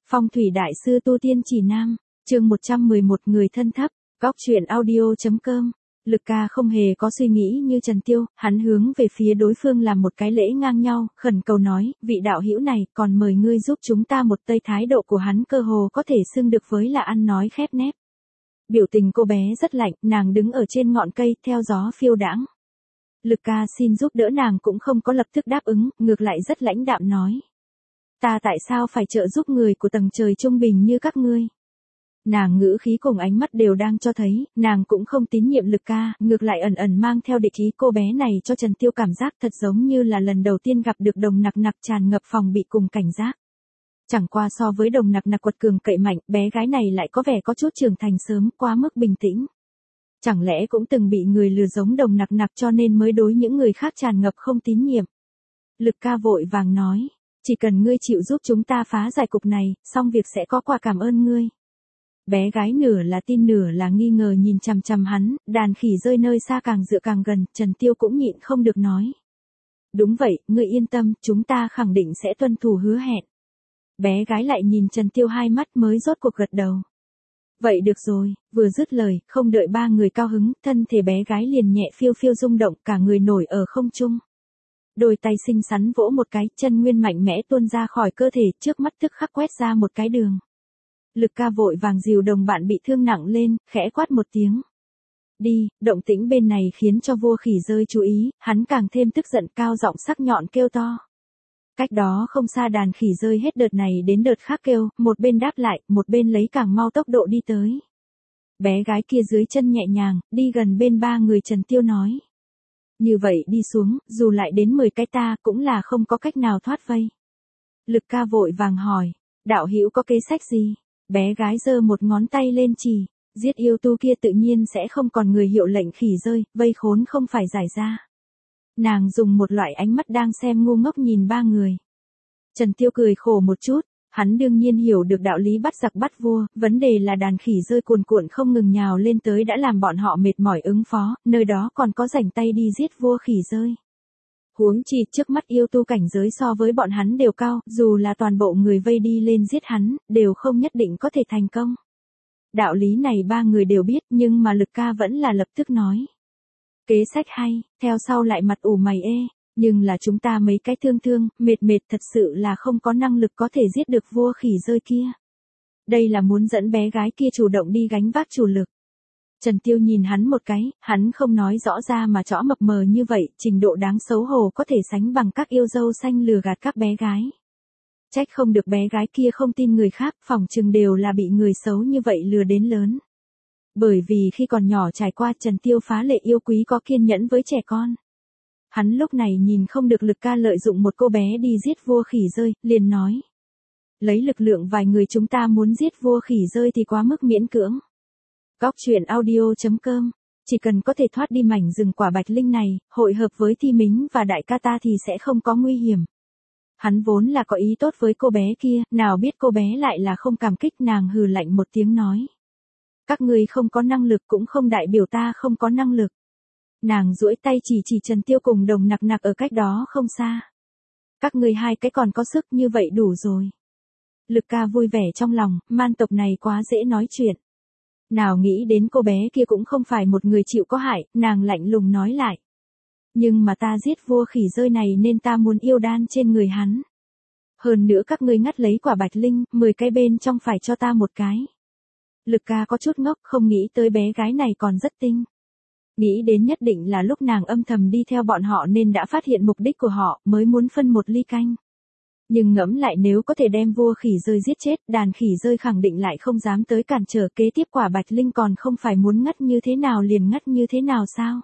Phong thủy đại sư tu tiên chỉ nam, chương 111 người thân thấp, góc truyện audio.com. Lực Ca không hề có suy nghĩ như Trần Tiêu, hắn hướng về phía đối phương làm một cái lễ ngang nhau, khẩn cầu nói, vị đạo hữu này, còn mời ngươi giúp chúng ta một tay. Thái độ của hắn cơ hồ có thể xưng được với là ăn nói khép nép. Biểu tình cô bé rất lạnh, nàng đứng ở trên ngọn cây, theo gió phiêu đãng. Lực Ca xin giúp đỡ nàng cũng không có lập tức đáp ứng, ngược lại rất lãnh đạm nói. Ta tại sao phải trợ giúp người của tầng trời trung bình như các ngươi? Nàng ngữ khí cùng ánh mắt đều đang cho thấy, nàng cũng không tín nhiệm Lực Ca, ngược lại ẩn ẩn mang theo địch ý. Cô bé này cho Trần Tiêu cảm giác thật giống như là lần đầu tiên gặp được Đồng Nặc Nặc, tràn ngập phòng bị cùng cảnh giác. Chẳng qua so với Đồng Nặc Nặc quật cường cậy mạnh, bé gái này lại có vẻ có chút trưởng thành sớm, quá mức bình tĩnh. Chẳng lẽ cũng từng bị người lừa giống Đồng Nặc Nặc cho nên mới đối những người khác tràn ngập không tín nhiệm? Lực Ca vội vàng nói, chỉ cần ngươi chịu giúp chúng ta phá giải cục này, xong việc sẽ có quà cảm ơn ngươi. Bé gái nửa là tin nửa là nghi ngờ nhìn chằm chằm hắn, đàn khỉ rơi nơi xa càng dựa càng gần, Trần Tiêu cũng nhịn không được nói. Đúng vậy, ngươi yên tâm, chúng ta khẳng định sẽ tuân thủ hứa hẹn. Bé gái lại nhìn Trần Tiêu hai mắt mới rốt cuộc gật đầu. Vậy được rồi, vừa dứt lời, không đợi ba người cao hứng, thân thể bé gái liền nhẹ phiêu phiêu rung động, cả người nổi ở không trung. Đôi tay xinh xắn vỗ một cái, chân nguyên mạnh mẽ tuôn ra khỏi cơ thể, trước mắt tức khắc quét ra một cái đường. Lực Ca vội vàng dìu đồng bạn bị thương nặng lên, khẽ quát một tiếng. Đi, động tĩnh bên này khiến cho vua khỉ rơi chú ý, hắn càng thêm tức giận, cao giọng sắc nhọn kêu to. Cách đó không xa đàn khỉ rơi hết đợt này đến đợt khác kêu, một bên đáp lại, một bên lấy càng mau tốc độ đi tới. Bé gái kia dưới chân nhẹ nhàng, đi gần bên ba người Trần Tiêu nói. Như vậy đi xuống, dù lại đến 10 cái ta cũng là không có cách nào thoát vây. Lực Ca vội vàng hỏi, đạo hữu có kế sách gì? Bé gái giơ một ngón tay lên chỉ, giết yêu tu kia tự nhiên sẽ không còn người hiệu lệnh khỉ rơi, vây khốn không phải giải ra. Nàng dùng một loại ánh mắt đang xem ngu ngốc nhìn ba người. Trần Tiêu cười khổ một chút, hắn đương nhiên hiểu được đạo lý bắt giặc bắt vua, vấn đề là đàn khỉ rơi cuồn cuộn không ngừng nhào lên tới đã làm bọn họ mệt mỏi ứng phó, nơi đó còn có rảnh tay đi giết vua khỉ rơi. Huống chi trước mắt yêu tu cảnh giới so với bọn hắn đều cao, dù là toàn bộ người vây đi lên giết hắn, đều không nhất định có thể thành công. Đạo lý này ba người đều biết, nhưng mà Lực Ca vẫn là lập tức nói. Kế sách hay, theo sau lại mặt ủ mày ê, nhưng là chúng ta mấy cái thương, mệt thật sự là không có năng lực có thể giết được vua khỉ rơi kia. Đây là muốn dẫn bé gái kia chủ động đi gánh vác chủ lực. Trần Tiêu nhìn hắn một cái, hắn không nói rõ ra mà chõ mập mờ như vậy, trình độ đáng xấu hổ có thể sánh bằng các yêu dâu xanh lừa gạt các bé gái. Trách không được bé gái kia không tin người khác, phỏng chừng đều là bị người xấu như vậy lừa đến lớn. Bởi vì khi còn nhỏ trải qua Trần Tiêu phá lệ yêu quý có kiên nhẫn với trẻ con. Hắn lúc này nhìn không được Lực Ca lợi dụng một cô bé đi giết vua khỉ rơi, liền nói. Lấy lực lượng vài người chúng ta muốn giết vua khỉ rơi thì quá mức miễn cưỡng. Góc truyện audio.com, chỉ cần có thể thoát đi mảnh rừng quả bạch linh này, hội hợp với Thi Mính và đại ca ta thì sẽ không có nguy hiểm. Hắn vốn là có ý tốt với cô bé kia, nào biết cô bé lại là không cảm kích, nàng hừ lạnh một tiếng nói. Các ngươi không có năng lực cũng không đại biểu ta không có năng lực. Nàng duỗi tay chỉ Trần Tiêu cùng Đồng Nặc Nặc ở cách đó không xa. Các ngươi hai cái còn có sức như vậy đủ rồi. Lực Ca vui vẻ trong lòng, man tộc này quá dễ nói chuyện. Nào nghĩ đến cô bé kia cũng không phải một người chịu có hại, nàng lạnh lùng nói lại. Nhưng mà ta giết vua khỉ rơi này nên ta muốn yêu đan trên người hắn. Hơn nữa các ngươi ngắt lấy quả bạch linh, 10 cái bên trong phải cho ta một cái. Lực Ca có chút ngốc, không nghĩ tới bé gái này còn rất tinh. Nghĩ đến nhất định là lúc nàng âm thầm đi theo bọn họ nên đã phát hiện mục đích của họ, mới muốn phân một ly canh. Nhưng ngẫm lại nếu có thể đem vua khỉ rơi giết chết, đàn khỉ rơi khẳng định lại không dám tới cản trở, kế tiếp quả bạch linh còn không phải muốn ngắt như thế nào liền ngắt như thế nào sao?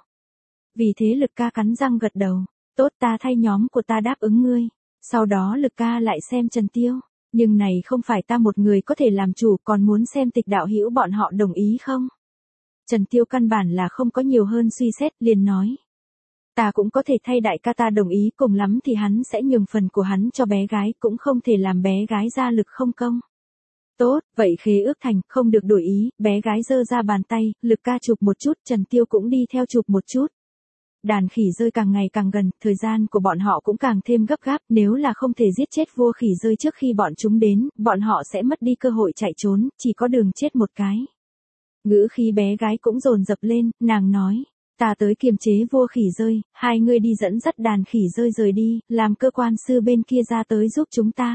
Vì thế Lực Ca cắn răng gật đầu, tốt ta thay nhóm của ta đáp ứng ngươi. Sau đó Lực Ca lại xem Trần Tiêu, nhưng này không phải ta một người có thể làm chủ, còn muốn xem Tịch đạo hữu bọn họ đồng ý không? Trần Tiêu căn bản là không có nhiều hơn suy xét, liền nói. Ta cũng có thể thay đại ca ta đồng ý, cùng lắm thì hắn sẽ nhường phần của hắn cho bé gái, cũng không thể làm bé gái ra lực không công. Tốt, vậy khế ước thành, không được đổi ý, bé gái giơ ra bàn tay, Lực Ca chụp một chút, Trần Tiêu cũng đi theo chụp một chút. đàn khỉ rơi càng ngày càng gần, thời gian của bọn họ cũng càng thêm gấp gáp, nếu là không thể giết chết vua khỉ rơi trước khi bọn chúng đến, bọn họ sẽ mất đi cơ hội chạy trốn, chỉ có đường chết một cái. Ngữ khí bé gái cũng dồn dập lên, nàng nói, ta tới kiềm chế vua khỉ rơi, hai ngươi đi dẫn dắt đàn khỉ rơi rời đi, làm cơ quan sư bên kia ra tới giúp chúng ta.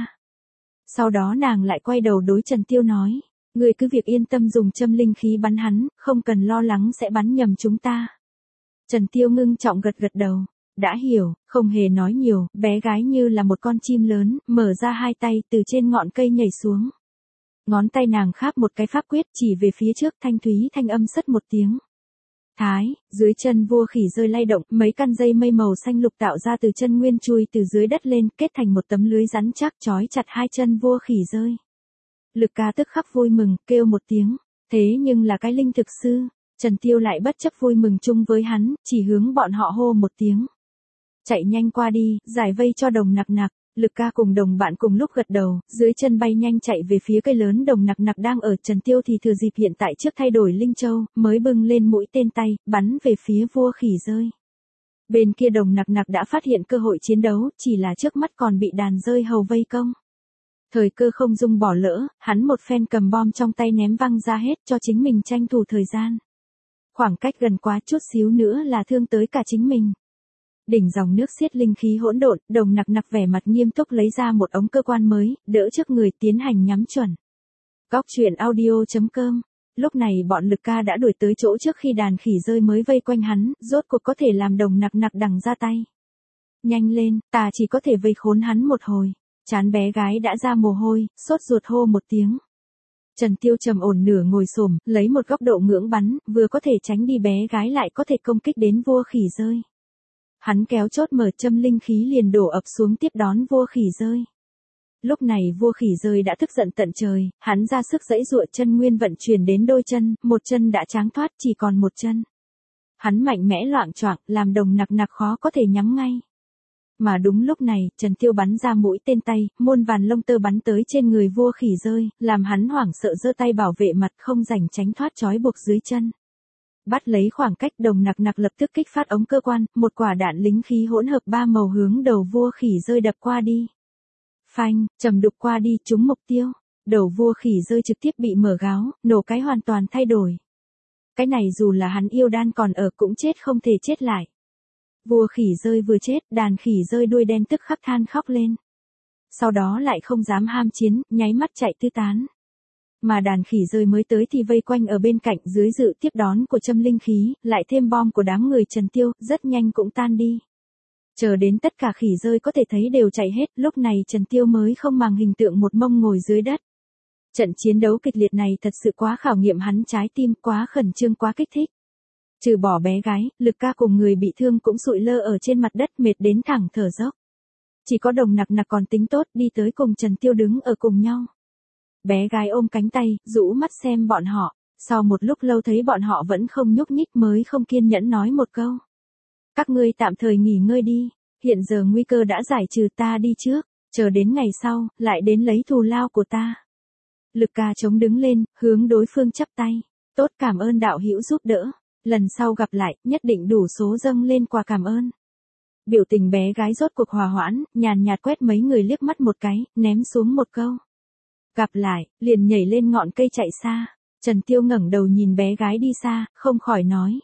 Sau đó nàng lại quay đầu đối Trần Tiêu nói, ngươi cứ việc yên tâm dùng châm linh khí bắn hắn, không cần lo lắng sẽ bắn nhầm chúng ta. Trần Tiêu ngưng trọng gật gật đầu, đã hiểu, không hề nói nhiều, bé gái như là một con chim lớn, mở ra hai tay từ trên ngọn cây nhảy xuống. Ngón tay nàng kháp một cái pháp quyết chỉ về phía trước, thanh thúy thanh âm sất một tiếng. Thái, dưới chân vua khỉ rơi lay động, mấy căn dây mây màu xanh lục tạo ra từ chân nguyên chui từ dưới đất lên, kết thành một tấm lưới rắn chắc trói chặt hai chân vua khỉ rơi. Lực Ca tức khắc vui mừng, kêu một tiếng, thế nhưng là cái linh thực sư. Trần Tiêu lại bất chấp vui mừng chung với hắn, chỉ hướng bọn họ hô một tiếng. Chạy nhanh qua đi, giải vây cho đồng nặc nặc. Lực Ca cùng đồng bạn cùng lúc gật đầu, dưới chân bay nhanh chạy về phía cây lớn đồng nặc nặc đang ở. Trần Tiêu thì thừa dịp hiện tại trước thay đổi linh châu, mới bưng lên mũi tên tay, bắn về phía vua khỉ rơi. Bên kia đồng nặc nặc đã phát hiện cơ hội chiến đấu, chỉ là trước mắt còn bị đàn rơi hầu vây công. Thời cơ không dung bỏ lỡ, hắn một phen cầm bom trong tay ném văng ra hết cho chính mình tranh thủ thời gian. Khoảng cách gần quá chút xíu nữa là thương tới cả chính mình. Đỉnh dòng nước xiết linh khí hỗn độn, đồng nặc nặc vẻ mặt nghiêm túc lấy ra một ống cơ quan mới, đỡ trước người tiến hành nhắm chuẩn. Góc truyện audio.com. Lúc này bọn Lực Ca đã đuổi tới chỗ trước khi đàn khỉ rơi mới vây quanh hắn, rốt cuộc có thể làm đồng nặc nặc đằng ra tay. Nhanh lên, ta chỉ có thể vây khốn hắn một hồi. Chán bé gái đã ra mồ hôi, sốt ruột hô một tiếng. Trần Tiêu trầm ổn nửa ngồi xổm, lấy một góc độ ngưỡng bắn, vừa có thể tránh đi bé gái lại có thể công kích đến vua khỉ rơi. Hắn kéo chốt mở châm linh khí liền đổ ập xuống tiếp đón vua khỉ rơi. Lúc này vua khỉ rơi đã tức giận tận trời, hắn ra sức giãy giụa chân nguyên vận chuyển đến đôi chân, một chân đã tráng thoát chỉ còn một chân. Hắn mạnh mẽ loạng choạng, làm đồng nặc nặc khó có thể nhắm ngay. Mà đúng lúc này, Trần Tiêu bắn ra mũi tên tay, muôn vàn lông tơ bắn tới trên người vua khỉ rơi, làm hắn hoảng sợ giơ tay bảo vệ mặt không rảnh tránh thoát trói buộc dưới chân. Bắt lấy khoảng cách đồng nặc nặc lập tức kích phát ống cơ quan, một quả đạn lính khí hỗn hợp ba màu hướng đầu vua khỉ rơi đập qua đi. Phanh, trầm đục qua đi trúng mục tiêu, đầu vua khỉ rơi trực tiếp bị mở gáo, nổ cái hoàn toàn thay đổi. Cái này dù là hắn yêu đan còn ở cũng chết không thể chết lại. Vua khỉ rơi vừa chết, đàn khỉ rơi đuôi đen tức khắc than khóc lên. Sau đó lại không dám ham chiến, nháy mắt chạy tứ tán. Mà đàn khỉ rơi mới tới thì vây quanh ở bên cạnh dưới sự tiếp đón của châm linh khí, lại thêm bom của đám người Trần Tiêu, rất nhanh cũng tan đi. Chờ đến tất cả khỉ rơi có thể thấy đều chạy hết, lúc này Trần Tiêu mới không màng hình tượng một mông ngồi dưới đất. Trận chiến đấu kịch liệt này thật sự quá khảo nghiệm hắn trái tim, quá khẩn trương, quá kích thích. Trừ bỏ bé gái, Lực Ca cùng người bị thương cũng sụi lơ ở trên mặt đất mệt đến thẳng thở dốc. Chỉ có đồng nặc nặc còn tính tốt đi tới cùng Trần Tiêu đứng ở cùng nhau. Bé gái ôm cánh tay, rũ mắt xem bọn họ, sau một lúc lâu thấy bọn họ vẫn không nhúc nhích mới không kiên nhẫn nói một câu. Các ngươi tạm thời nghỉ ngơi đi, hiện giờ nguy cơ đã giải trừ, ta đi trước, chờ đến ngày sau, lại đến lấy thù lao của ta. Lực Ca chống đứng lên, hướng đối phương chắp tay, tốt, cảm ơn đạo hữu giúp đỡ. Lần sau gặp lại, nhất định đủ số dâng lên quà cảm ơn. Biểu tình bé gái rốt cuộc hòa hoãn, nhàn nhạt quét mấy người liếc mắt một cái, ném xuống một câu. Gặp lại, liền nhảy lên ngọn cây chạy xa. Trần Tiêu ngẩng đầu nhìn bé gái đi xa, không khỏi nói.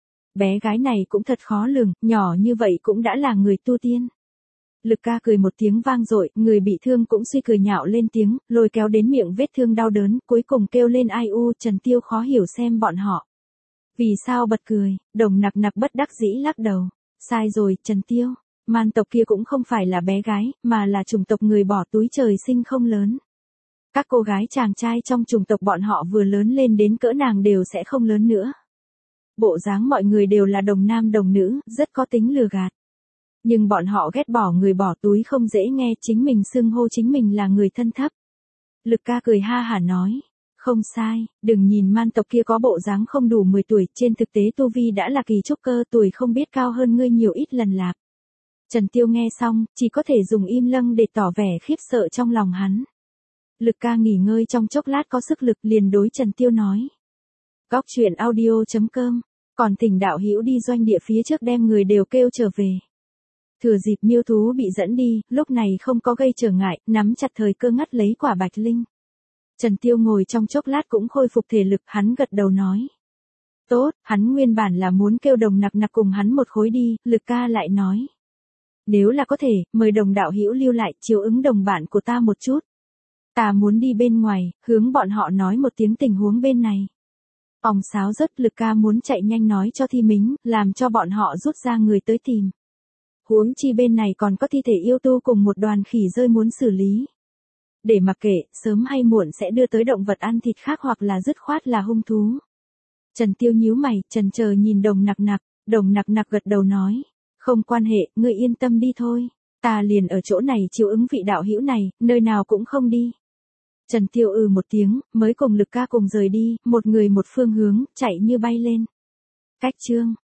Bé gái này cũng thật khó lường, nhỏ như vậy cũng đã là người tu tiên. Lực Ca cười một tiếng vang dội, người bị thương cũng suy cười nhạo lên tiếng, lôi kéo đến miệng vết thương đau đớn, cuối cùng kêu lên ai u. Trần Tiêu khó hiểu xem bọn họ. Vì sao bật cười, đồng nặc nặc bất đắc dĩ lắc đầu. Sai rồi, Trần Tiêu. Man tộc kia cũng không phải là bé gái, mà là chủng tộc người bỏ túi trời sinh không lớn. Các cô gái chàng trai trong chủng tộc bọn họ vừa lớn lên đến cỡ nàng đều sẽ không lớn nữa. Bộ dáng mọi người đều là đồng nam đồng nữ, rất có tính lừa gạt. Nhưng bọn họ ghét bỏ người bỏ túi không dễ nghe, chính mình xưng hô chính mình là người thân thấp. Lực Ca cười ha hả nói. Không sai, đừng nhìn man tộc kia có bộ dáng không đủ 10 tuổi, trên thực tế tu vi đã là kỳ trúc cơ, tuổi không biết cao hơn ngươi nhiều ít lần lạp. Trần Tiêu nghe xong, chỉ có thể dùng im lặng để tỏ vẻ khiếp sợ trong lòng hắn. Lực Ca nghỉ ngơi trong chốc lát có sức lực liền đối Trần Tiêu nói. Góc truyện audio.com Còn Thỉnh đạo hữu đi doanh địa phía trước đem người đều kêu trở về. Thừa dịp miêu thú bị dẫn đi, lúc này không có gây trở ngại, nắm chặt thời cơ ngắt lấy quả bạch linh. Trần Tiêu ngồi trong chốc lát cũng khôi phục thể lực, hắn gật đầu nói. Tốt, hắn nguyên bản là muốn kêu Đồng Nặc Nặc cùng hắn một khối đi, Lực ca lại nói. Nếu là có thể, mời Đồng đạo hữu lưu lại, chiếu ứng đồng bạn của ta một chút. Ta muốn đi bên ngoài, hướng bọn họ nói một tiếng tình huống bên này. Òng sáo rất, Lực ca muốn chạy nhanh nói cho Thi Mính, làm cho bọn họ rút ra người tới tìm. Huống chi bên này còn có thi thể yêu tu cùng một đoàn khỉ rơi muốn xử lý. Để mặc kệ, sớm hay muộn sẽ đưa tới động vật ăn thịt khác hoặc là dứt khoát là hung thú. Trần Tiêu nhíu mày, chần chờ nhìn Đồng Nặc Nặc, Đồng Nặc Nặc gật đầu nói. Không quan hệ, ngươi yên tâm đi thôi. Ta liền ở chỗ này chiếu ứng vị đạo hữu này, nơi nào cũng không đi. Trần Tiêu một tiếng, mới cùng Lực ca cùng rời đi, một người một phương hướng, chạy như bay lên. Cách chương